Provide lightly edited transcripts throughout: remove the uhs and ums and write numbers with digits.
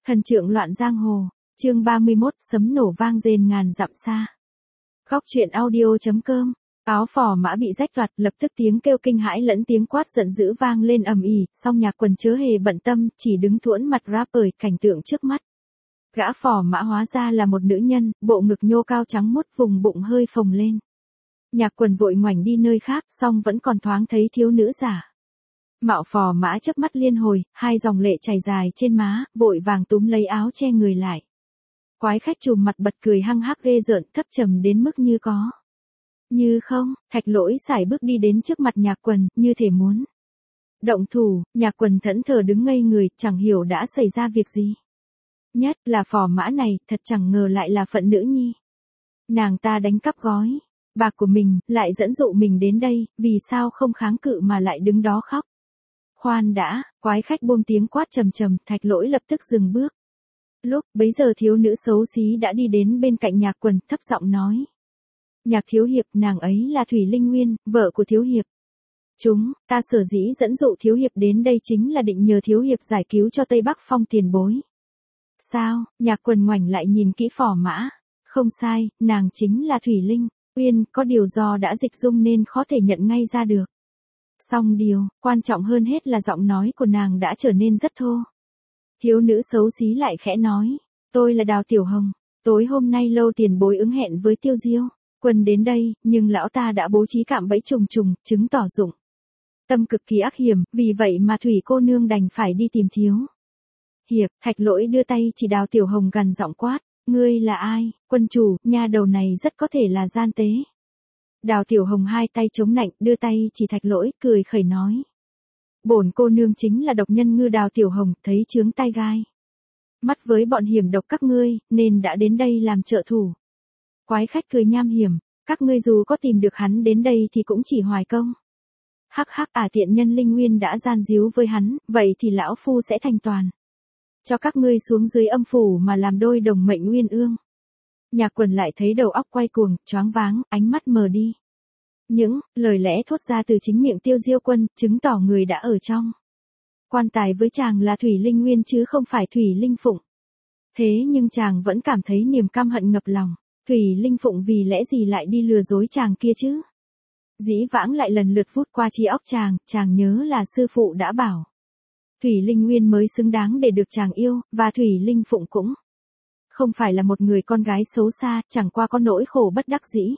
Thần trượng loạn giang hồ, chương 31, sấm nổ vang rền ngàn dặm xa. Góc truyện audio.com. Áo phò mã bị rách toạc, lập tức tiếng kêu kinh hãi lẫn tiếng quát giận dữ vang lên ầm ĩ, song Nhạc Quần chớ hề bận tâm, chỉ đứng thuẫn mặt rap bởi cảnh tượng trước mắt. Gã phò mã hóa ra là một nữ nhân, bộ ngực nhô cao trắng muốt, vùng bụng hơi phồng lên. Nhạc Quần vội ngoảnh đi nơi khác, song vẫn còn thoáng thấy thiếu nữ giả. Mạo phò mã chớp mắt liên hồi, hai dòng lệ chảy dài trên má, vội vàng túm lấy áo che người lại. Quái khách trùm mặt bật cười hăng hắc ghê rợn, thấp trầm đến mức như có như không. Thạch Lỗi sải bước đi đến trước mặt Nhạc Quần, như thể muốn động thủ. Nhạc Quần thẫn thờ đứng ngây người, chẳng hiểu đã xảy ra việc gì. Nhất là phò mã này, thật chẳng ngờ lại là phận nữ nhi. Nàng ta đánh cắp gói bạc của mình, lại dẫn dụ mình đến đây, vì sao không kháng cự mà lại đứng đó khóc. Khoan đã, quái khách buông tiếng quát trầm trầm, Thạch Lỗi lập tức dừng bước. Lúc bấy giờ thiếu nữ xấu xí đã đi đến bên cạnh Nhạc Quần, thấp giọng nói. Nhạc thiếu hiệp, nàng ấy là Thủy Linh Nguyên, vợ của thiếu hiệp. Ta sở dĩ dẫn dụ thiếu hiệp đến đây chính là định nhờ thiếu hiệp giải cứu cho Tây Bắc Phong tiền bối. Sao? Nhạc Quần ngoảnh lại nhìn kỹ phò mã. Không sai, nàng chính là Thủy Linh Nguyên, có điều do đã dịch dung nên khó thể nhận ngay ra được. Song điều quan trọng hơn hết là giọng nói của nàng đã trở nên rất thô. Thiếu nữ xấu xí lại khẽ nói, tôi là Đào Tiểu Hồng, tối hôm nay lâu tiền bối ứng hẹn với Tiêu Diêu Quân đến đây, nhưng lão ta đã bố trí cạm bẫy trùng trùng, chứng tỏ dụng tâm cực kỳ ác hiểm, vì vậy mà Thủy cô nương đành phải đi tìm thiếu hiệp. Thạch Lỗi đưa tay chỉ Đào Tiểu Hồng gằn giọng quát, ngươi là ai? Quân chủ, nha đầu này rất có thể là gian tế. Đào Tiểu Hồng hai tay chống nạnh, đưa tay chỉ Thạch Lỗi, cười khẩy nói. Bổn cô nương chính là độc nhân ngư Đào Tiểu Hồng, thấy chướng tai gai mắt với bọn hiểm độc các ngươi, nên đã đến đây làm trợ thủ. Quái khách cười nham hiểm, các ngươi dù có tìm được hắn đến đây thì cũng chỉ hoài công. Hắc hắc, tiện nhân Linh Nguyên đã gian díu với hắn, vậy thì lão phu sẽ thành toàn cho các ngươi xuống dưới âm phủ mà làm đôi đồng mệnh nguyên ương. Nhạc Quần lại thấy đầu óc quay cuồng, choáng váng, ánh mắt mờ đi. Những lời lẽ thốt ra từ chính miệng Tiêu Diêu Quân, chứng tỏ người đã ở trong quan tài với chàng là Thủy Linh Nguyên chứ không phải Thủy Linh Phụng. Thế nhưng chàng vẫn cảm thấy niềm căm hận ngập lòng. Thủy Linh Phụng vì lẽ gì lại đi lừa dối chàng kia chứ? Dĩ vãng lại lần lượt vút qua trí óc chàng nhớ là sư phụ đã bảo. Thủy Linh Nguyên mới xứng đáng để được chàng yêu, và Thủy Linh Phụng cũng không phải là một người con gái xấu xa, chẳng qua có nỗi khổ bất đắc dĩ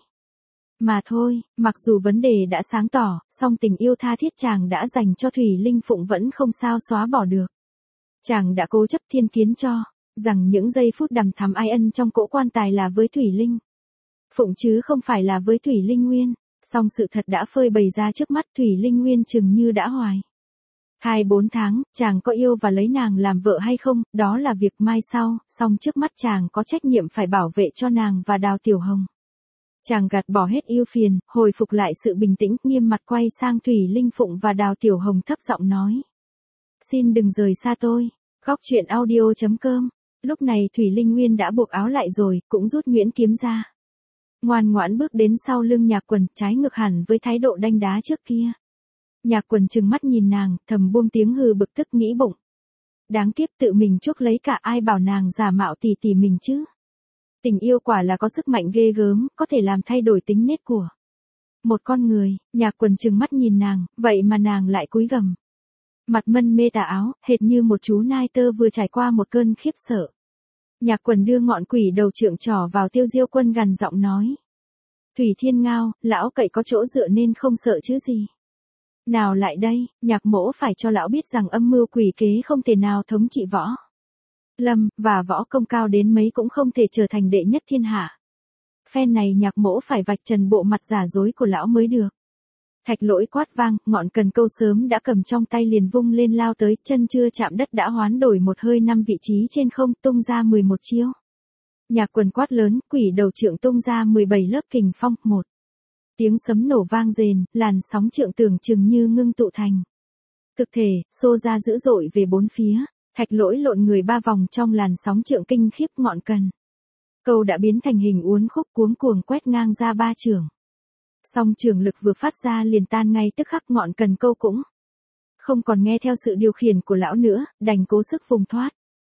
mà thôi. Mặc dù vấn đề đã sáng tỏ, song tình yêu tha thiết chàng đã dành cho Thủy Linh Phụng vẫn không sao xóa bỏ được. Chàng đã cố chấp thiên kiến cho rằng những giây phút đằm thắm ai ân trong cỗ quan tài là với Thủy Linh Phụng chứ không phải là với Thủy Linh Nguyên. Song sự thật đã phơi bày ra trước mắt, Thủy Linh Nguyên chừng như đã hoài 2-4 tháng, chàng có yêu và lấy nàng làm vợ hay không, đó là việc mai sau, song trước mắt chàng có trách nhiệm phải bảo vệ cho nàng và Đào Tiểu Hồng. Chàng gạt bỏ hết ưu phiền, hồi phục lại sự bình tĩnh, nghiêm mặt quay sang Thủy Linh Phụng và Đào Tiểu Hồng thấp giọng nói. Xin đừng rời xa tôi. Góc truyện audio.com. Lúc này Thủy Linh Nguyên đã buộc áo lại rồi, cũng rút nhuyễn kiếm ra. Ngoan ngoãn bước đến sau lưng Nhạc Quần, trái ngược hẳn với thái độ đanh đá trước kia. Nhạc Quần trừng mắt nhìn nàng, thầm buông tiếng hừ bực tức nghĩ bụng. Đáng kiếp, tự mình chuốc lấy cả, ai bảo nàng giả mạo tỷ tỷ mình chứ. Tình yêu quả là có sức mạnh ghê gớm, có thể làm thay đổi tính nết của một con người. Nhạc Quần trừng mắt nhìn nàng, vậy mà nàng lại cúi gằm mặt mân mê tà áo, hệt như một chú nai tơ vừa trải qua một cơn khiếp sợ. Nhạc Quần đưa ngọn quỷ đầu trượng trỏ vào Tiêu Diêu Quân, gằn giọng nói. Thủy Thiên Ngao, lão cậy có chỗ dựa nên không sợ chứ gì. Nào lại đây, Nhạc mỗ phải cho lão biết rằng âm mưu quỷ kế không thể nào thống trị võ lâm, và võ công cao đến mấy cũng không thể trở thành đệ nhất thiên hạ. Phen này Nhạc mỗ phải vạch trần bộ mặt giả dối của lão mới được. Thạch Lỗi quát vang, ngọn cần câu sớm đã cầm trong tay liền vung lên lao tới, chân chưa chạm đất đã hoán đổi một hơi 5 vị trí trên không, tung ra 11 chiêu. Nhạc Quần quát lớn, quỷ đầu trượng tung ra 17 lớp kình phong, một tiếng sấm nổ vang rền, làn sóng trượng tưởng chừng như ngưng tụ thành thực thể, xô ra dữ dội về bốn phía. Thạch Lỗi lộn người 3 vòng trong làn sóng trượng kinh khiếp, ngọn cần câu đã biến thành hình uốn khúc cuống cuồng quét ngang ra 3 chưởng. Song trường lực vừa phát ra liền tan ngay tức khắc, ngọn cần câu cũng không còn nghe theo sự điều khiển của lão nữa, đành cố sức vùng thoát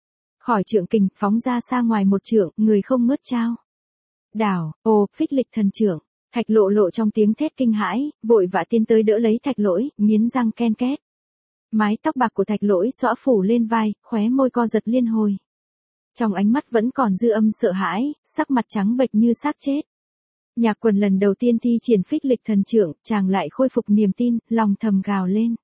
Khỏi trượng kình, phóng ra xa ngoài một trượng, người không ngớt trao. Đảo, phích lịch thần trưởng. Thạch Lộ Lộ trong tiếng thét kinh hãi, vội vã tiến tới đỡ lấy Thạch Lỗi, nghiến răng ken két. Mái tóc bạc của Thạch Lỗi xõa phủ lên vai, khóe môi co giật liên hồi. Trong ánh mắt vẫn còn dư âm sợ hãi, sắc mặt trắng bệch như xác chết. Nhạc Quần lần đầu tiên thi triển phích lịch thần trưởng, chàng lại khôi phục niềm tin, lòng thầm gào lên.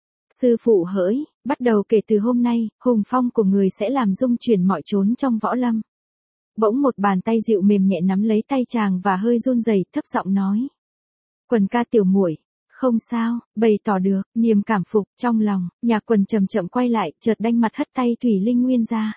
Sư phụ hỡi, bắt đầu kể từ hôm nay, hùng phong của người sẽ làm rung chuyển mọi chốn trong võ lâm. Bỗng một bàn tay dịu mềm nhẹ nắm lấy tay chàng và hơi run rẩy, thấp giọng nói. Quần ca tiểu muội, không sao, bày tỏ được, niềm cảm phục trong lòng. Nhạc Quần chậm chậm quay lại, chợt đanh mặt hất tay Thủy Linh Nguyên ra.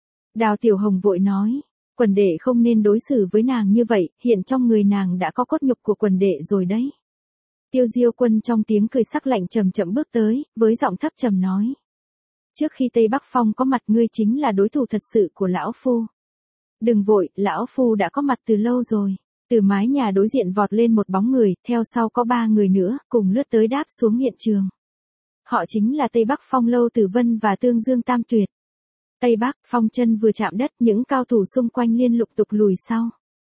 Đào Tiểu Hồng vội nói. Quần đệ không nên đối xử với nàng như vậy, hiện trong người nàng đã có cốt nhục của quần đệ rồi đấy. Tiêu Diêu Quân trong tiếng cười sắc lạnh chậm chậm bước tới, với giọng thấp trầm nói. Trước khi Tây Bắc Phong có mặt ngươi chính là đối thủ thật sự của lão phu. Đừng vội, lão phu đã có mặt từ lâu rồi. Từ mái nhà đối diện vọt lên một bóng người, theo sau có 3 người nữa, cùng lướt tới đáp xuống hiện trường. Họ chính là Tây Bắc Phong Lâu Tử Vân và Tương Dương Tam Tuyệt. Tây Bắc, Phong chân vừa chạm đất, những cao thủ xung quanh liên lục tục lùi sau.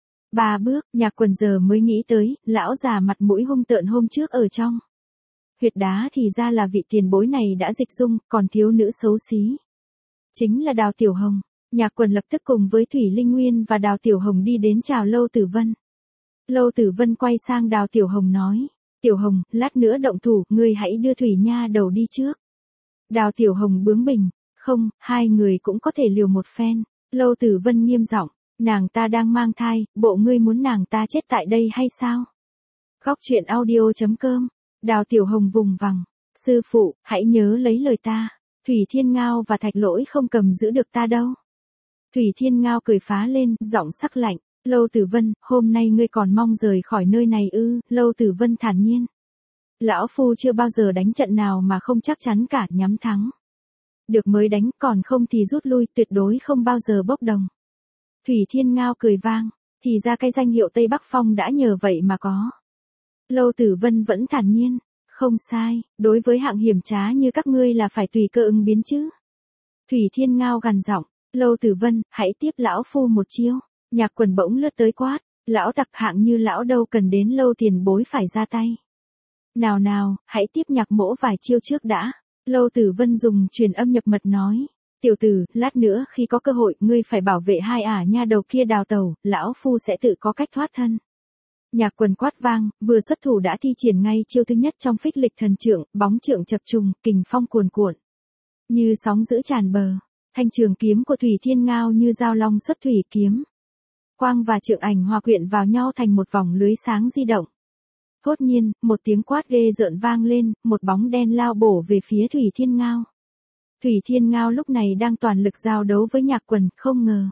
3 bước, Nhạc Quần giờ mới nghĩ tới, lão già mặt mũi hung tợn hôm trước ở trong huyệt đá thì ra là vị tiền bối này đã dịch dung, còn thiếu nữ xấu xí. Chính là Đào Tiểu Hồng. Nhạc Quần lập tức cùng với Thủy Linh Nguyên và Đào Tiểu Hồng đi đến chào Lâu Tử Vân. Lâu Tử Vân quay sang Đào Tiểu Hồng nói. Tiểu Hồng, lát nữa động thủ, ngươi hãy đưa Thủy Nha đầu đi trước. Đào Tiểu Hồng bướng bỉnh. Không, hai người cũng có thể liều một phen. Lâu Tử Vân nghiêm giọng. Nàng ta đang mang thai, bộ ngươi muốn nàng ta chết tại đây hay sao? Góc truyện audio.com. Đào Tiểu Hồng vùng vằng. Sư phụ, hãy nhớ lấy lời ta. Thủy Thiên Ngao và Thạch Lỗi không cầm giữ được ta đâu. Thủy Thiên Ngao cười phá lên, giọng sắc lạnh. Lâu Tử Vân, hôm nay ngươi còn mong rời khỏi nơi này ư? Lâu Tử Vân thản nhiên. Lão phu chưa bao giờ đánh trận nào mà không chắc chắn cả, nhắm thắng. Được mới đánh, còn không thì rút lui, tuyệt đối không bao giờ bốc đồng. Thủy Thiên Ngao cười vang. Thì ra cái danh hiệu Tây Bắc Phong đã nhờ vậy mà có. Lâu Tử Vân vẫn thản nhiên. Không sai, đối với hạng hiểm trá như các ngươi là phải tùy cơ ứng biến chứ. Thủy Thiên Ngao gằn giọng. Lâu Tử Vân, hãy tiếp lão phu một chiêu. Nhạc Quần bỗng lướt tới quát. Lão tặc hạng như lão đâu cần đến Lâu tiền bối phải ra tay. Nào nào, hãy tiếp Nhạc mỗ vài chiêu trước đã. Lâu Tử Vân dùng truyền âm nhập mật nói. Tiểu tử, lát nữa khi có cơ hội, ngươi phải bảo vệ hai nha đầu kia đào tẩu, lão phu sẽ tự có cách thoát thân. Nhạc Quần quát vang, vừa xuất thủ đã thi triển ngay chiêu thứ nhất trong phích lịch thần trượng, bóng trượng chập trùng, kình phong cuồn cuộn. Như sóng dữ tràn bờ, thanh trường kiếm của Thủy Thiên Ngao như dao long xuất thủy kiếm. Quang và trượng ảnh hòa quyện vào nhau thành một vòng lưới sáng di động. Thốt nhiên, một tiếng quát ghê rợn vang lên, một bóng đen lao bổ về phía Thủy Thiên Ngao. Thủy Thiên Ngao lúc này đang toàn lực giao đấu với Nhạc Quần, không ngờ.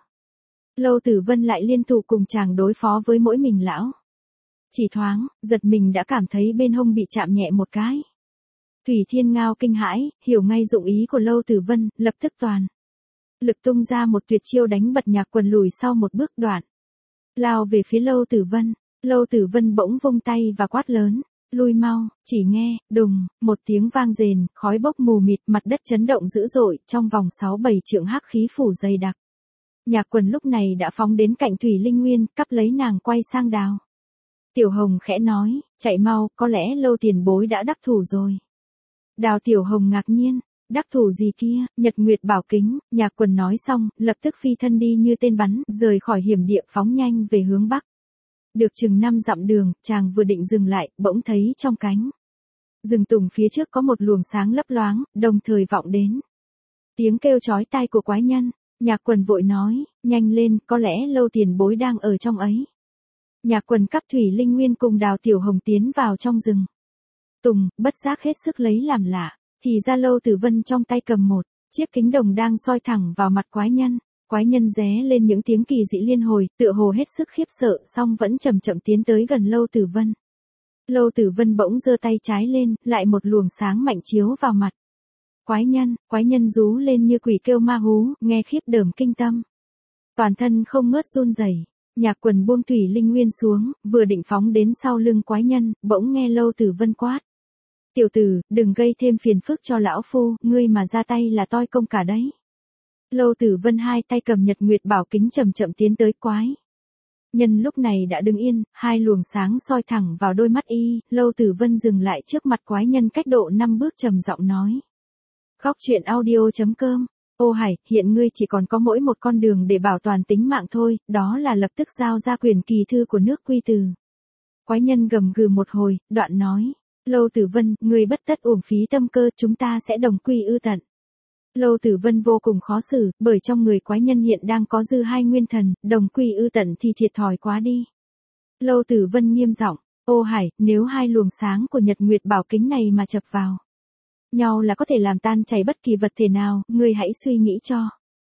Lâu Tử Vân lại liên thủ cùng chàng đối phó với mỗi mình lão. Chỉ thoáng, giật mình đã cảm thấy bên hông bị chạm nhẹ một cái. Thủy Thiên Ngao kinh hãi, hiểu ngay dụng ý của Lâu Tử Vân, lập tức toàn lực tung ra một tuyệt chiêu đánh bật Nhạc Quần lùi sau một bước đoạn. Lao về phía Lâu Tử Vân. Lâu Tử Vân bỗng vung tay và quát lớn. Lui mau, chỉ nghe, đùng, một tiếng vang rền, khói bốc mù mịt, mặt đất chấn động dữ dội, trong vòng 6-7 trượng hắc khí phủ dày đặc. Nhạc Quần lúc này đã phóng đến cạnh Thủy Linh Nguyên, cắp lấy nàng quay sang Đào Tiểu Hồng khẽ nói, chạy mau, có lẽ Lâu tiền bối đã đắc thủ rồi. Đào Tiểu Hồng ngạc nhiên, đắc thủ gì kia, Nhật Nguyệt Bảo Kính. Nhạc Quần nói xong, lập tức phi thân đi như tên bắn, rời khỏi hiểm địa phóng nhanh về hướng bắc. Được chừng 5 dặm đường, chàng vừa định dừng lại, bỗng thấy trong cánh rừng tùng phía trước có một luồng sáng lấp loáng, đồng thời vọng đến tiếng kêu chói tai của quái nhân. Nhạc Quần vội nói, nhanh lên, có lẽ Lâu tiền bối đang ở trong ấy. Nhạc Quần cắp Thủy Linh Nguyên cùng Đào Tiểu Hồng tiến vào trong rừng tùng, bất giác hết sức lấy làm lạ, thì ra Lâu Tử Vân trong tay cầm một chiếc kính đồng đang soi thẳng vào mặt quái nhân. Quái nhân ré lên những tiếng kỳ dị liên hồi, tựa hồ hết sức khiếp sợ, song vẫn chậm chậm tiến tới gần Lâu Tử Vân. Lâu Tử Vân bỗng giơ tay trái lên, lại một luồng sáng mạnh chiếu vào mặt. Quái nhân rú lên như quỷ kêu ma hú, nghe khiếp đởm kinh tâm. Toàn thân không ngớt run rẩy. Nhạc Quần buông Thủy Linh Nguyên xuống, vừa định phóng đến sau lưng quái nhân, bỗng nghe Lâu Tử Vân quát. Tiểu tử, đừng gây thêm phiền phức cho lão phu, ngươi mà ra tay là toi công cả đấy. Lâu Tử Vân hai tay cầm Nhật Nguyệt Bảo Kính chậm chậm tiến tới quái. Nhân lúc này đã đứng yên, hai luồng sáng soi thẳng vào đôi mắt y, Lâu Tử Vân dừng lại trước mặt quái nhân cách độ 5 bước trầm giọng nói. Góc truyện audio.com. Ô Hải, hiện ngươi chỉ còn có mỗi một con đường để bảo toàn tính mạng thôi, đó là lập tức giao ra quyền kỳ thư của nước Quy Từ. Quái nhân gầm gừ một hồi, đoạn nói. Lâu Tử Vân, ngươi bất tất uổng phí tâm cơ, chúng ta sẽ đồng quy ư tận. Lâu Tử Vân vô cùng khó xử, bởi trong người quái nhân hiện đang có dư hai nguyên thần, đồng quy ư tận thì thiệt thòi quá đi. Lâu Tử Vân nghiêm giọng, ô Hải, nếu hai luồng sáng của Nhật Nguyệt Bảo Kính này mà chập vào nhau là có thể làm tan chảy bất kỳ vật thể nào, ngươi hãy suy nghĩ cho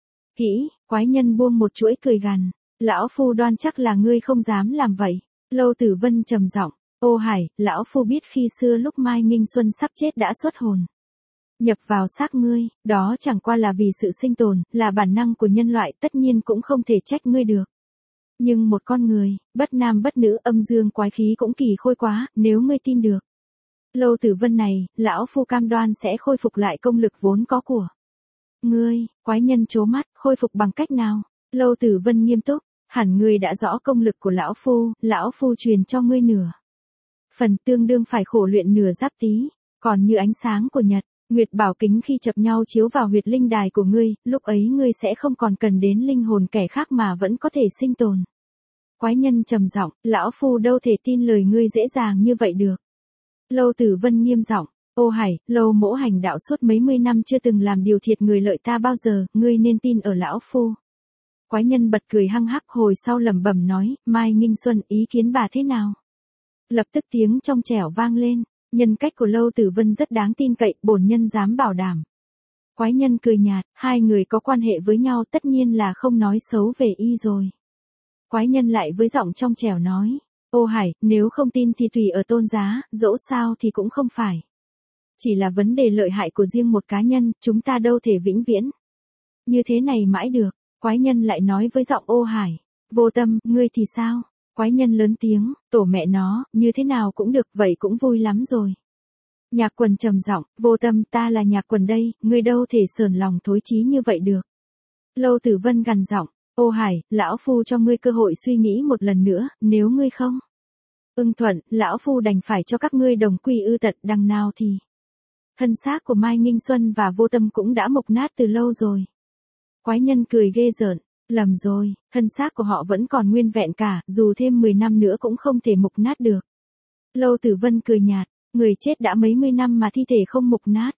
kỹ. Quái nhân buông một chuỗi cười gằn, lão phu đoan chắc là ngươi không dám làm vậy. Lâu Tử Vân trầm giọng, ô Hải, lão phu biết khi xưa lúc Mai Nghinh Xuân sắp chết đã xuất hồn nhập vào xác ngươi, đó chẳng qua là vì sự sinh tồn, là bản năng của nhân loại, tất nhiên cũng không thể trách ngươi được. Nhưng một con người, bất nam bất nữ, âm dương quái khí cũng kỳ khôi quá, nếu ngươi tin được Lâu Tử Vân này, lão phu cam đoan sẽ khôi phục lại công lực vốn có của ngươi. Quái nhân trố mắt, khôi phục bằng cách nào? Lâu Tử Vân nghiêm túc, hẳn ngươi đã rõ công lực của lão phu truyền cho ngươi nửa phần, tương đương phải khổ luyện nửa giáp tí, còn như ánh sáng của Nhật Nguyệt Bảo Kính khi chập nhau chiếu vào huyệt linh đài của ngươi, lúc ấy ngươi sẽ không còn cần đến linh hồn kẻ khác mà vẫn có thể sinh tồn. Quái nhân trầm giọng, lão phu đâu thể tin lời ngươi dễ dàng như vậy được. Lâu Tử Vân nghiêm giọng, ô Hải, Lâu mỗ hành đạo suốt mấy mươi năm chưa từng làm điều thiệt người lợi ta bao giờ, ngươi nên tin ở lão phu. Quái nhân bật cười hăng hắc, hồi sau lẩm bẩm nói, Mai Nghinh Xuân, ý kiến bà thế nào? Lập tức tiếng trong trẻo vang lên. Nhân cách của Lâu Tử Vân rất đáng tin cậy, bổn nhân dám bảo đảm. Quái nhân cười nhạt, hai người có quan hệ với nhau tất nhiên là không nói xấu về y rồi. Quái nhân lại với giọng trong trẻo nói, ô Hải, nếu không tin thì tùy ở tôn giá, dẫu sao thì cũng không phải. Chỉ là vấn đề lợi hại của riêng một cá nhân, chúng ta đâu thể vĩnh viễn như thế này mãi được. Quái nhân lại nói với giọng ô Hải, Vô Tâm, ngươi thì sao? Quái nhân lớn tiếng, tổ mẹ nó, như thế nào cũng được, vậy cũng vui lắm rồi. Nhạc Quần trầm giọng, Vô Tâm, ta là Nhạc Quần đây, ngươi đâu thể sờn lòng thối chí như vậy được. Lâu Tử Vân gằn giọng, ô Hải, lão phu cho ngươi cơ hội suy nghĩ một lần nữa, nếu ngươi không ưng thuận, lão phu đành phải cho các ngươi đồng quy ư tận, đằng nào thì thân xác của Mai Nghinh Xuân và Vô Tâm cũng đã mục nát từ lâu rồi. Quái nhân cười ghê rợn. Lầm rồi, thân xác của họ vẫn còn nguyên vẹn cả, dù thêm 10 năm nữa cũng không thể mục nát được. Lâu Tử Vân cười nhạt, người chết đã mấy mươi năm mà thi thể không mục nát.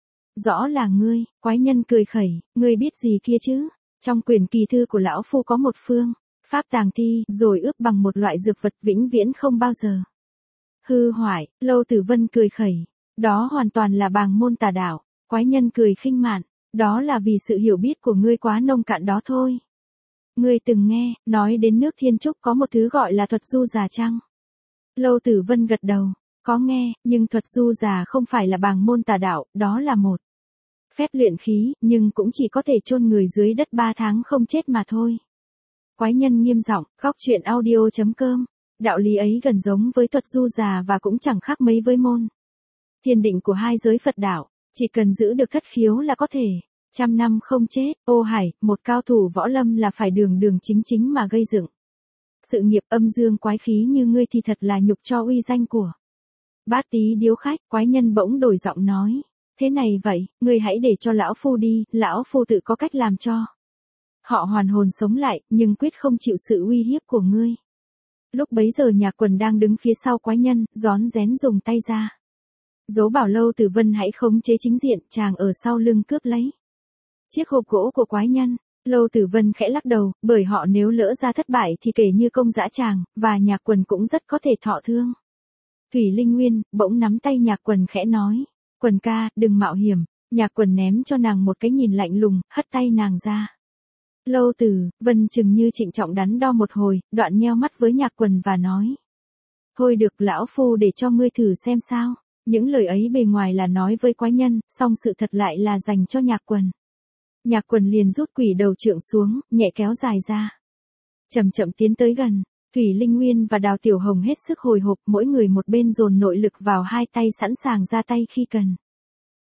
Rõ là ngươi. Quái nhân cười khẩy, ngươi biết gì kia chứ? Trong quyển kỳ thư của lão phu có một phương pháp tàng thi, rồi ướp bằng một loại dược vật vĩnh viễn không bao giờ hư hoại. Lâu Tử Vân cười khẩy, đó hoàn toàn là bàng môn tà đạo. Quái nhân cười khinh mạn, đó là vì sự hiểu biết của ngươi quá nông cạn đó thôi. Ngươi từng nghe nói đến nước Thiên Trúc có một thứ gọi là thuật du già chăng? Lâu Tử Vân gật đầu, có nghe, nhưng thuật du già không phải là bàng môn tà đạo, đó là một phép luyện khí, nhưng cũng chỉ có thể chôn người dưới đất 3 tháng không chết mà thôi. Quái nhân nghiêm giọng, góc truyện audio.com. Đạo lý ấy gần giống với thuật du già và cũng chẳng khác mấy với môn thiền định của hai giới Phật đạo, chỉ cần giữ được thất khiếu là có thể 100 năm không chết. Ô Hải, một cao thủ võ lâm là phải đường đường chính chính mà gây dựng sự nghiệp, âm dương quái khí như ngươi thì thật là nhục cho uy danh của Bát Tý điếu khách. Quái nhân bỗng đổi giọng nói, thế này vậy, ngươi hãy để cho lão phu đi, lão phu tự có cách làm cho họ hoàn hồn sống lại, nhưng quyết không chịu sự uy hiếp của ngươi. Lúc bấy giờ Nhạc Quần đang đứng phía sau quái nhân, rón rén dùng tay ra dấu bảo Lâu Tử Vân hãy khống chế chính diện, chàng ở sau lưng cướp lấy chiếc hộp gỗ của quái nhân. Lâu Tử Vân khẽ lắc đầu, bởi họ nếu lỡ ra thất bại thì kể như công dã tràng, và Nhạc Quần cũng rất có thể thọ thương. Thủy Linh Nguyên bỗng nắm tay Nhạc Quần khẽ nói, Quần ca, đừng mạo hiểm. Nhạc Quần ném cho nàng một cái nhìn lạnh lùng, hất tay nàng ra. Lâu Tử Vân chừng như trịnh trọng đắn đo một hồi, đoạn nheo mắt với Nhạc Quần và nói, thôi được, lão phu để cho ngươi thử xem sao. Những lời ấy bề ngoài là nói với quái nhân, song sự thật lại là dành cho Nhạc Quần. Nhạc Quần liền rút quỷ đầu trượng xuống, nhẹ kéo dài ra. Chậm chậm tiến tới gần, Thủy Linh Nguyên và Đào Tiểu Hồng hết sức hồi hộp, mỗi người một bên dồn nội lực vào hai tay sẵn sàng ra tay khi cần.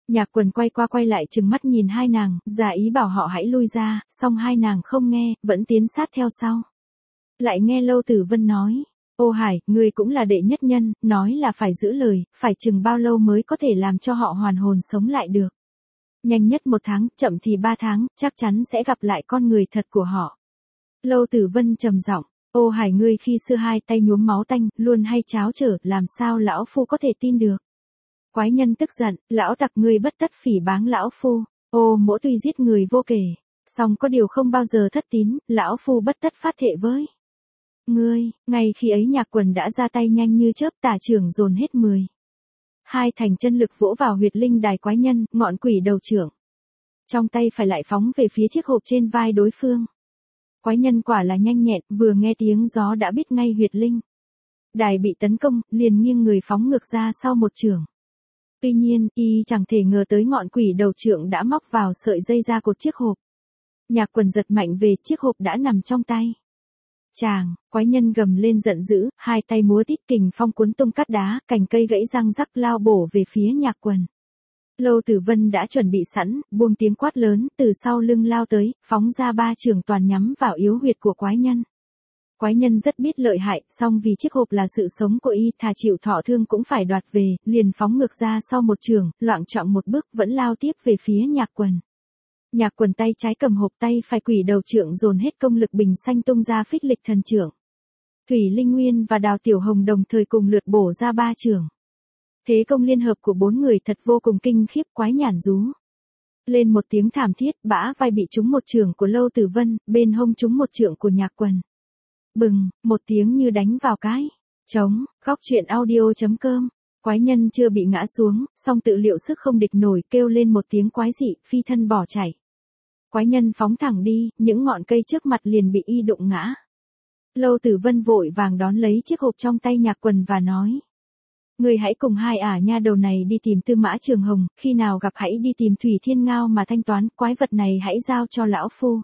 Nhạc Quần quay qua quay lại trừng mắt nhìn hai nàng, giả ý bảo họ hãy lui ra, song hai nàng không nghe, vẫn tiến sát theo sau. Lại nghe Lâu Tử Vân nói, ô Hải, ngươi cũng là đệ nhất nhân, nói là phải giữ lời, phải chừng bao lâu mới có thể làm cho họ hoàn hồn sống lại được. Nhanh nhất 1 tháng, chậm thì 3 tháng, chắc chắn sẽ gặp lại con người thật của họ. Lâu Tử Vân trầm giọng, ô Hải, ngươi khi xưa hai tay nhuốm máu tanh, luôn hay tráo trở, làm sao lão phu có thể tin được. Quái nhân tức giận, lão tặc, ngươi bất tất phỉ báng lão phu, ô Mỗ tuy giết người vô kể, song có điều không bao giờ thất tín, lão phu bất tất phát thệ với ngươi. Ngay khi ấy Nhạc Quần đã ra tay nhanh như chớp, tả trưởng dồn hết 10. Hai thành chân lực vỗ vào huyệt linh đài quái nhân, ngọn quỷ đầu trưởng. Trong tay phải lại phóng về phía chiếc hộp trên vai đối phương. Quái nhân quả là nhanh nhẹn, vừa nghe tiếng gió đã biết ngay huyệt linh đài bị tấn công, liền nghiêng người phóng ngược ra sau một chưởng. Tuy nhiên, y chẳng thể ngờ tới ngọn quỷ đầu trượng đã móc vào sợi dây ra cột chiếc hộp. Nhạc Quần giật mạnh về, chiếc hộp đã nằm trong tay. Chàng, quái nhân gầm lên giận dữ, hai tay múa tít, kình phong cuốn tung cát đá, cành cây gãy răng rắc lao bổ về phía Nhạc Quần. Lâu Tử Vân đã chuẩn bị sẵn, buông tiếng quát lớn, từ sau lưng lao tới, phóng ra 3 chưởng toàn nhắm vào yếu huyệt của quái nhân. Quái nhân rất biết lợi hại, song vì chiếc hộp là sự sống của y, thà chịu thọ thương cũng phải đoạt về, liền phóng ngược ra sau một chưởng, loạng choạng một bước, vẫn lao tiếp về phía Nhạc Quần. Nhạc Quần tay trái cầm hộp, tay phải quỷ đầu trượng dồn hết công lực bình xanh tung ra phích lịch thần trượng. Thủy Linh Nguyên và Đào Tiểu Hồng đồng thời cùng lượt bổ ra 3 chưởng. Thế công liên hợp của 4 người thật vô cùng kinh khiếp, quái nhản rú lên một tiếng thảm thiết, bả vai bị trúng một chưởng của Lâu Tử Vân, bên hông trúng một chưởng của Nhạc Quần. Bừng, một tiếng như đánh vào cái trống. Góc truyện audio.com. Quái nhân chưa bị ngã xuống, song tự liệu sức không địch nổi, kêu lên một tiếng quái dị, phi thân bỏ chạy. Quái nhân phóng thẳng đi, những ngọn cây trước mặt liền bị y đụng ngã. Lâu Tử Vân vội vàng đón lấy chiếc hộp trong tay Nhạc Quần và nói, ngươi hãy cùng hai ả nha đầu này đi tìm Tư Mã Trường Hồng, khi nào gặp hãy đi tìm Thủy Thiên Ngao mà thanh toán, quái vật này hãy giao cho lão phu.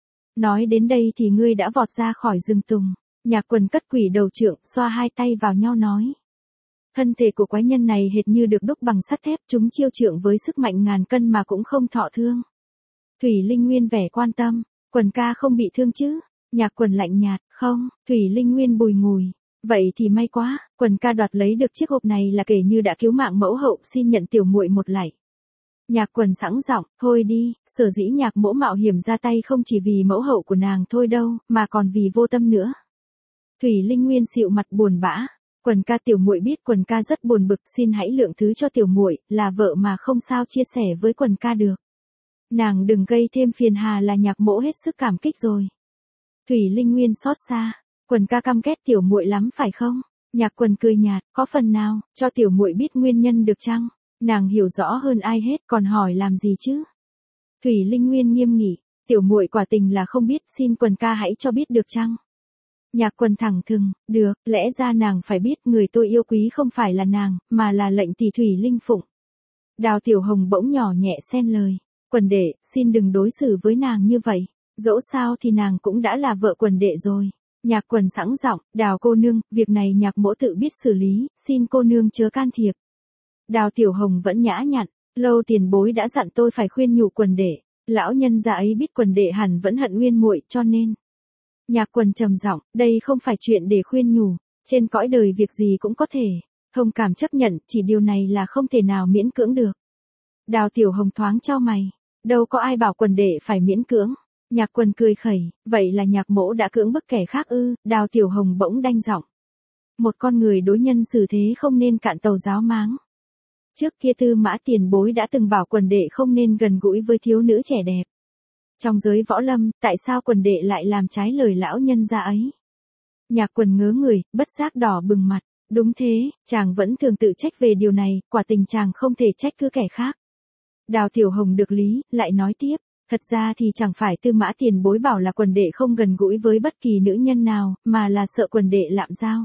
Nói đến đây thì ngươi đã vọt ra khỏi rừng tùng. Nhạc Quần cất quỷ đầu trượng, xoa hai tay vào nhau nói, thân thể của quái nhân này hệt như được đúc bằng sắt thép, chúng chiêu trượng với sức mạnh ngàn cân mà cũng không thọ thương. Thủy Linh Nguyên vẻ quan tâm, Quần ca không bị thương chứ? Nhạc Quần lạnh nhạt, không. Thủy Linh Nguyên bùi ngùi, vậy thì may quá, Quần ca đoạt lấy được chiếc hộp này là kể như đã cứu mạng mẫu hậu, xin nhận tiểu muội một lạy. Nhạc Quần sẵn giọng, thôi đi, sở dĩ Nhạc mỗ mạo hiểm ra tay không chỉ vì mẫu hậu của nàng thôi đâu, mà còn vì vô tâm nữa. Thủy Linh Nguyên xịu mặt buồn bã, Quần ca, tiểu muội biết Quần ca rất buồn bực, xin hãy lượng thứ cho tiểu muội, là vợ mà không sao chia sẻ với Quần ca được. Nàng đừng gây thêm phiền hà là Nhạc mỗ hết sức cảm kích rồi. Thủy Linh Nguyên xót xa, Quần ca căm ghét tiểu muội lắm phải không? Nhạc Quần cười nhạt, có phần nào, cho tiểu muội biết nguyên nhân được chăng? Nàng hiểu rõ hơn ai hết, còn hỏi làm gì chứ? Thủy Linh Nguyên nghiêm nghị, tiểu muội quả tình là không biết, xin Quần ca hãy cho biết được chăng? Nhạc Quần thẳng thừng, được, lẽ ra nàng phải biết người tôi yêu quý không phải là nàng, mà là lệnh tỷ Thủy Linh Phụng. Đào Tiểu Hồng bỗng nhỏ nhẹ xen lời, Quần đệ, xin đừng đối xử với nàng như vậy, dẫu sao thì nàng cũng đã là vợ Quần đệ rồi. Nhạc Quần sẵn giọng, Đào cô nương, việc này Nhạc mỗ tự biết xử lý, xin cô nương chớ can thiệp. Đào Tiểu Hồng vẫn nhã nhặn, Lâu tiền bối đã dặn tôi phải khuyên nhủ Quần đệ, lão nhân già ấy biết Quần đệ hẳn vẫn hận Nguyên muội, cho nên. Nhạc Quần trầm giọng, đây không phải chuyện để khuyên nhủ, trên cõi đời việc gì cũng có thể thông cảm chấp nhận, chỉ điều này là không thể nào miễn cưỡng được. Đào Tiểu Hồng thoáng chau mày, đâu có ai bảo Quần đệ phải miễn cưỡng. Nhạc Quần cười khẩy, vậy là Nhạc mỗ đã cưỡng bức kẻ khác ư? Đào Tiểu Hồng bỗng đanh giọng, một con người đối nhân xử thế không nên cạn tàu giáo máng. Trước kia Tư Mã tiền bối đã từng bảo Quần đệ không nên gần gũi với thiếu nữ trẻ đẹp. Trong giới võ lâm, tại sao Quần đệ lại làm trái lời lão nhân gia ấy? Nhạc Quần ngớ người, bất giác đỏ bừng mặt. Đúng thế, chàng vẫn thường tự trách về điều này, quả tình chàng không thể trách cứ kẻ khác. Đào Tiểu Hồng được lý, lại nói tiếp, thật ra thì chẳng phải Tư Mã tiền bối bảo là Quần đệ không gần gũi với bất kỳ nữ nhân nào, mà là sợ Quần đệ lạm giao.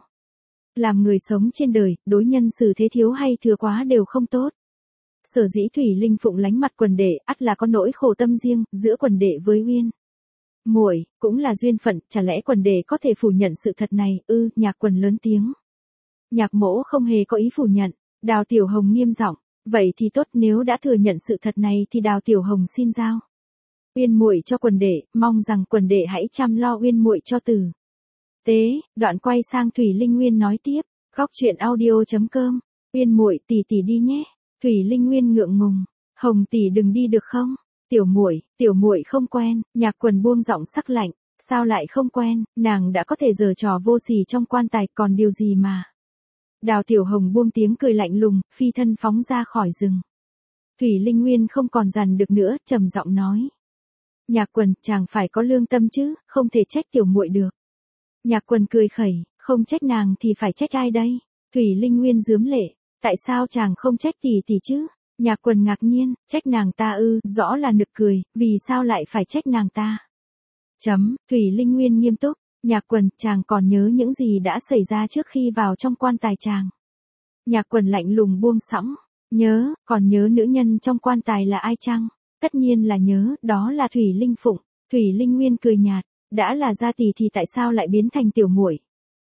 Làm người sống trên đời, đối nhân xử thế thiếu hay thừa quá đều không tốt. Sở dĩ Thủy Linh Phụng lánh mặt Quần đệ, ắt là có nỗi khổ tâm riêng, giữa Quần đệ với Uyên muội cũng là duyên phận, chả lẽ Quần đệ có thể phủ nhận sự thật này ư? Nhạc Quần lớn tiếng. Nhạc mỗ không hề có ý phủ nhận. Đào Tiểu Hồng nghiêm giọng, Vậy thì tốt, nếu đã thừa nhận sự thật này thì Đào Tiểu Hồng xin giao Uyên muội cho quần đệ, mong rằng quần đệ hãy chăm lo Uyên muội cho tử tế. Đoạn quay sang Thủy Linh Nguyên nói tiếp, góc truyện audio.com, Uyên muội tỷ tỷ đi nhé. Thủy Linh Nguyên ngượng ngùng, Hồng tỷ đừng đi được không? Tiểu muội không quen. Nhạc Quần buông giọng sắc lạnh, sao lại không quen, nàng đã có thể giở trò vô sỉ trong quan tài, còn điều gì mà. Đào Tiểu Hồng buông tiếng cười lạnh lùng, phi thân phóng ra khỏi rừng. Thủy Linh Nguyên không còn dằn được nữa, trầm giọng nói, Nhạc Quần, chàng phải có lương tâm chứ, không thể trách tiểu muội được. Nhạc Quần cười khẩy, không trách nàng thì phải trách ai đây? Thủy Linh Nguyên rướm lệ, tại sao chàng không trách tỷ tỷ chứ? Nhạc Quần ngạc nhiên, trách nàng ta ư? Rõ là nực cười, vì sao lại phải trách nàng ta? Thủy Linh Nguyên nghiêm túc, Nhạc Quần, chàng còn nhớ những gì đã xảy ra trước khi vào trong quan tài chàng? Nhạc Quần lạnh lùng buông xõng, nhớ, còn nhớ nữ nhân trong quan tài là ai chăng? Tất nhiên là nhớ, đó là Thủy Linh Phụng. Thủy Linh Nguyên cười nhạt, đã là gia tỷ thì tại sao lại biến thành tiểu muội?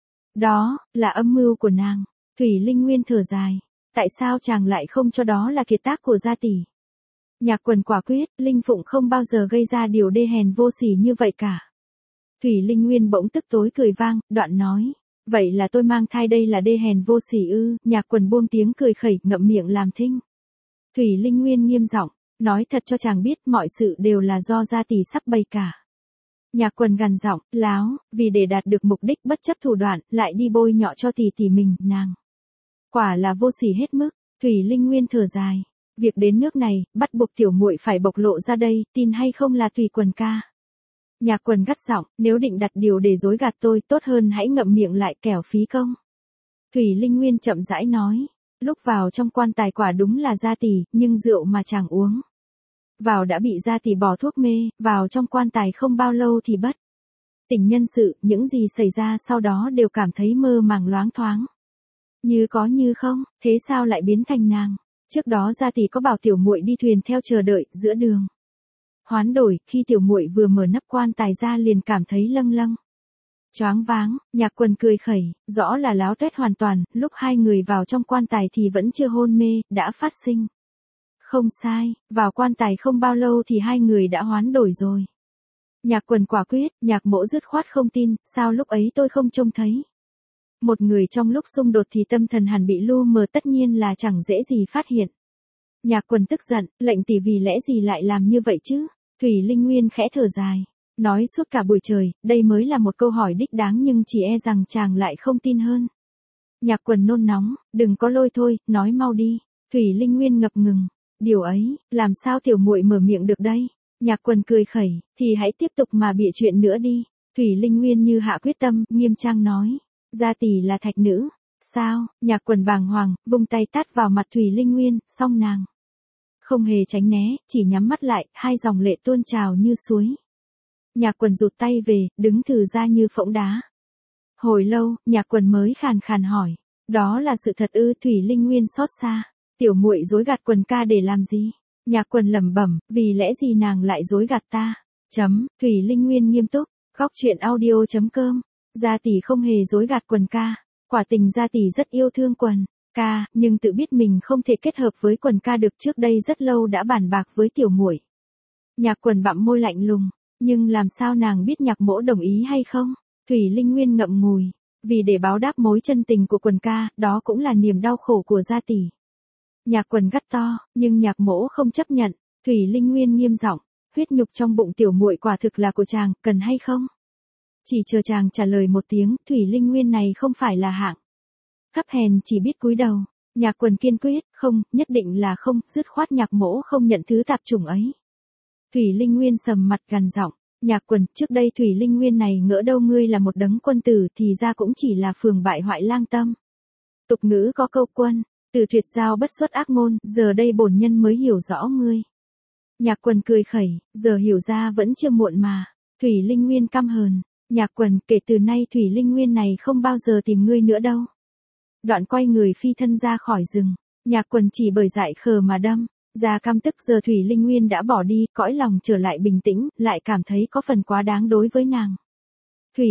Đó là âm mưu của nàng. Thủy Linh Nguyên thở dài, tại sao chàng lại không cho đó là kiệt tác của gia tỷ? Nhạc Quần quả quyết, Linh Phụng không bao giờ gây ra điều đê hèn vô sỉ như vậy cả. Thủy Linh Nguyên bỗng tức tối cười vang, đoạn nói, vậy là tôi mang thai đây là đê hèn vô sỉ ư? Nhạc Quần buông tiếng cười khẩy, ngậm miệng làm thinh. Thủy Linh Nguyên nghiêm giọng, nói thật cho chàng biết, mọi sự đều là do gia tỷ sắp bày cả. Nhạc Quần gằn giọng, láo, vì để đạt được mục đích bất chấp thủ đoạn, lại đi bôi nhọ cho tỷ tỷ mình, nàng. Quả là vô sỉ hết mức. Thủy Linh Nguyên thở dài, việc đến nước này, bắt buộc tiểu muội phải bộc lộ ra đây, tin hay không là tùy Quần ca. Nhạc Quần gắt giọng, nếu định đặt điều để dối gạt tôi, tốt hơn hãy ngậm miệng lại, kẻo phí công. Thủy Linh Nguyên chậm rãi nói, lúc vào trong quan tài quả đúng là gia tỷ, nhưng rượu mà chàng uống vào đã bị gia tỷ bỏ thuốc mê, vào trong quan tài không bao lâu thì bất tỉnh nhân sự, những gì xảy ra sau đó đều cảm thấy mơ màng loáng thoáng. Như có như không, thế sao lại biến thành nàng? Trước đó gia tỷ có bảo tiểu muội đi thuyền theo chờ đợi, giữa đường hoán đổi, khi tiểu muội vừa mở nắp quan tài ra liền cảm thấy lâng lâng choáng váng. Nhạc Quần cười khẩy, rõ là láo tuét hoàn toàn, lúc hai người vào trong quan tài thì vẫn chưa hôn mê, đã phát sinh. Không sai, vào quan tài không bao lâu thì hai người đã hoán đổi rồi. Nhạc Quần quả quyết, Nhạc Mỗ dứt khoát không tin, sao lúc ấy tôi không trông thấy? Một người trong lúc xung đột thì tâm thần hẳn bị lu mờ, tất nhiên là chẳng dễ gì phát hiện. Nhạc Quần tức giận, lệnh tỷ vì lẽ gì lại làm như vậy chứ? Thủy Linh Nguyên khẽ thở dài, nói suốt cả buổi trời, đây mới là một câu hỏi đích đáng nhưng chỉ e rằng chàng lại không tin hơn. Nhạc Quần nôn nóng, đừng có lôi thôi, nói mau đi. Thủy Linh Nguyên ngập ngừng, điều ấy, làm sao tiểu muội mở miệng được đây? Nhạc Quần cười khẩy, thì hãy tiếp tục mà bịa chuyện nữa đi. Thủy Linh Nguyên như hạ quyết tâm, nghiêm trang nói, gia tỷ là thạch nữ. Sao? Nhạc Quần bàng hoàng, vung tay tát vào mặt Thủy Linh Nguyên, xong nàng không hề tránh né, chỉ nhắm mắt lại, hai dòng lệ tuôn trào như suối. Nhạc Quần rụt tay về, đứng thừ ra như phỗng đá. Hồi lâu, Nhạc Quần mới khàn khàn hỏi, đó là sự thật ư? Thủy Linh Nguyên xót xa, tiểu muội dối gạt Quần ca để làm gì? Nhạc Quần lẩm bẩm, vì lẽ gì nàng lại dối gạt ta? Thủy Linh Nguyên nghiêm túc, góc truyện audio.com, gia tỷ không hề dối gạt Quần ca, quả tình gia tỷ rất yêu thương Quần ca, nhưng tự biết mình không thể kết hợp với Quần ca được, trước đây rất lâu đã bàn bạc với tiểu muội. Nhạc Quần bặm môi lạnh lùng, nhưng làm sao nàng biết Nhạc Mỗ đồng ý hay không? Thủy Linh Nguyên ngậm ngùi, vì để báo đáp mối chân tình của Quần ca, đó cũng là niềm đau khổ của gia tỷ. Nhạc Quần gắt to, nhưng Nhạc Mỗ không chấp nhận. Thủy Linh Nguyên nghiêm giọng, huyết nhục trong bụng tiểu muội quả thực là của chàng, cần hay không? Chỉ chờ chàng trả lời một tiếng, Thủy Linh Nguyên này không phải là hạng thấp hèn chỉ biết cúi đầu. Nhạc Quần kiên quyết, không, nhất định là không, dứt khoát Nhạc Mỗ không nhận thứ tạp chủng ấy. Thủy Linh Nguyên sầm mặt gằn giọng, Nhạc Quần, trước đây Thủy Linh Nguyên này ngỡ đâu ngươi là một đấng quân tử thì ra cũng chỉ là phường bại hoại lang tâm. Tục ngữ có câu quân từ tuyệt giao bất xuất ác ngôn, giờ đây bổn nhân mới hiểu rõ ngươi. Nhạc Quần cười khẩy, giờ hiểu ra vẫn chưa muộn mà. Thủy Linh Nguyên căm hờn, Nhạc Quần, kể từ nay Thủy Linh Nguyên này không bao giờ tìm ngươi nữa đâu. Đoạn quay người phi thân ra khỏi rừng. Nhạc Quần chỉ bởi dại khờ mà đâm ra căm tức, giờ Thủy Linh Nguyên đã bỏ đi, cõi lòng trở lại bình tĩnh, lại cảm thấy có phần quá đáng đối với nàng. Thủy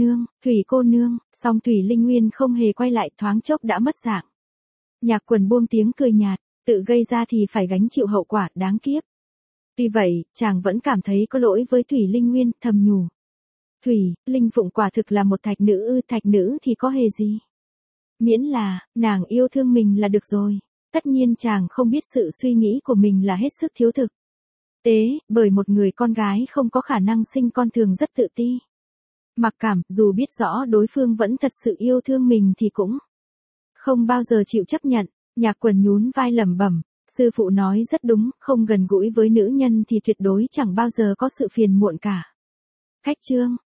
cô nương, song Thủy Linh Nguyên không hề quay lại, thoáng chốc đã mất dạng. Nhạc Quần buông tiếng cười nhạt, Tự gây ra thì phải gánh chịu hậu quả, đáng kiếp. Tuy vậy, chàng vẫn cảm thấy có lỗi với Thủy Linh Nguyên, thầm nhủ. Thủy, Linh Phụng quả thực là một thạch nữ, thạch nữ thì có hề gì. Miễn là, nàng yêu thương mình là được rồi. Tất nhiên chàng không biết sự suy nghĩ của mình là hết sức thiếu thực. Tế, bởi một người con gái không có khả năng sinh con thường rất tự ti. Mặc cảm, dù biết rõ đối phương vẫn thật sự yêu thương mình thì cũng không bao giờ chịu chấp nhận. Nhạc Quần nhún vai lẩm bẩm, sư phụ nói rất đúng, không gần gũi với nữ nhân thì tuyệt đối chẳng bao giờ có sự phiền muộn cả. Khách chương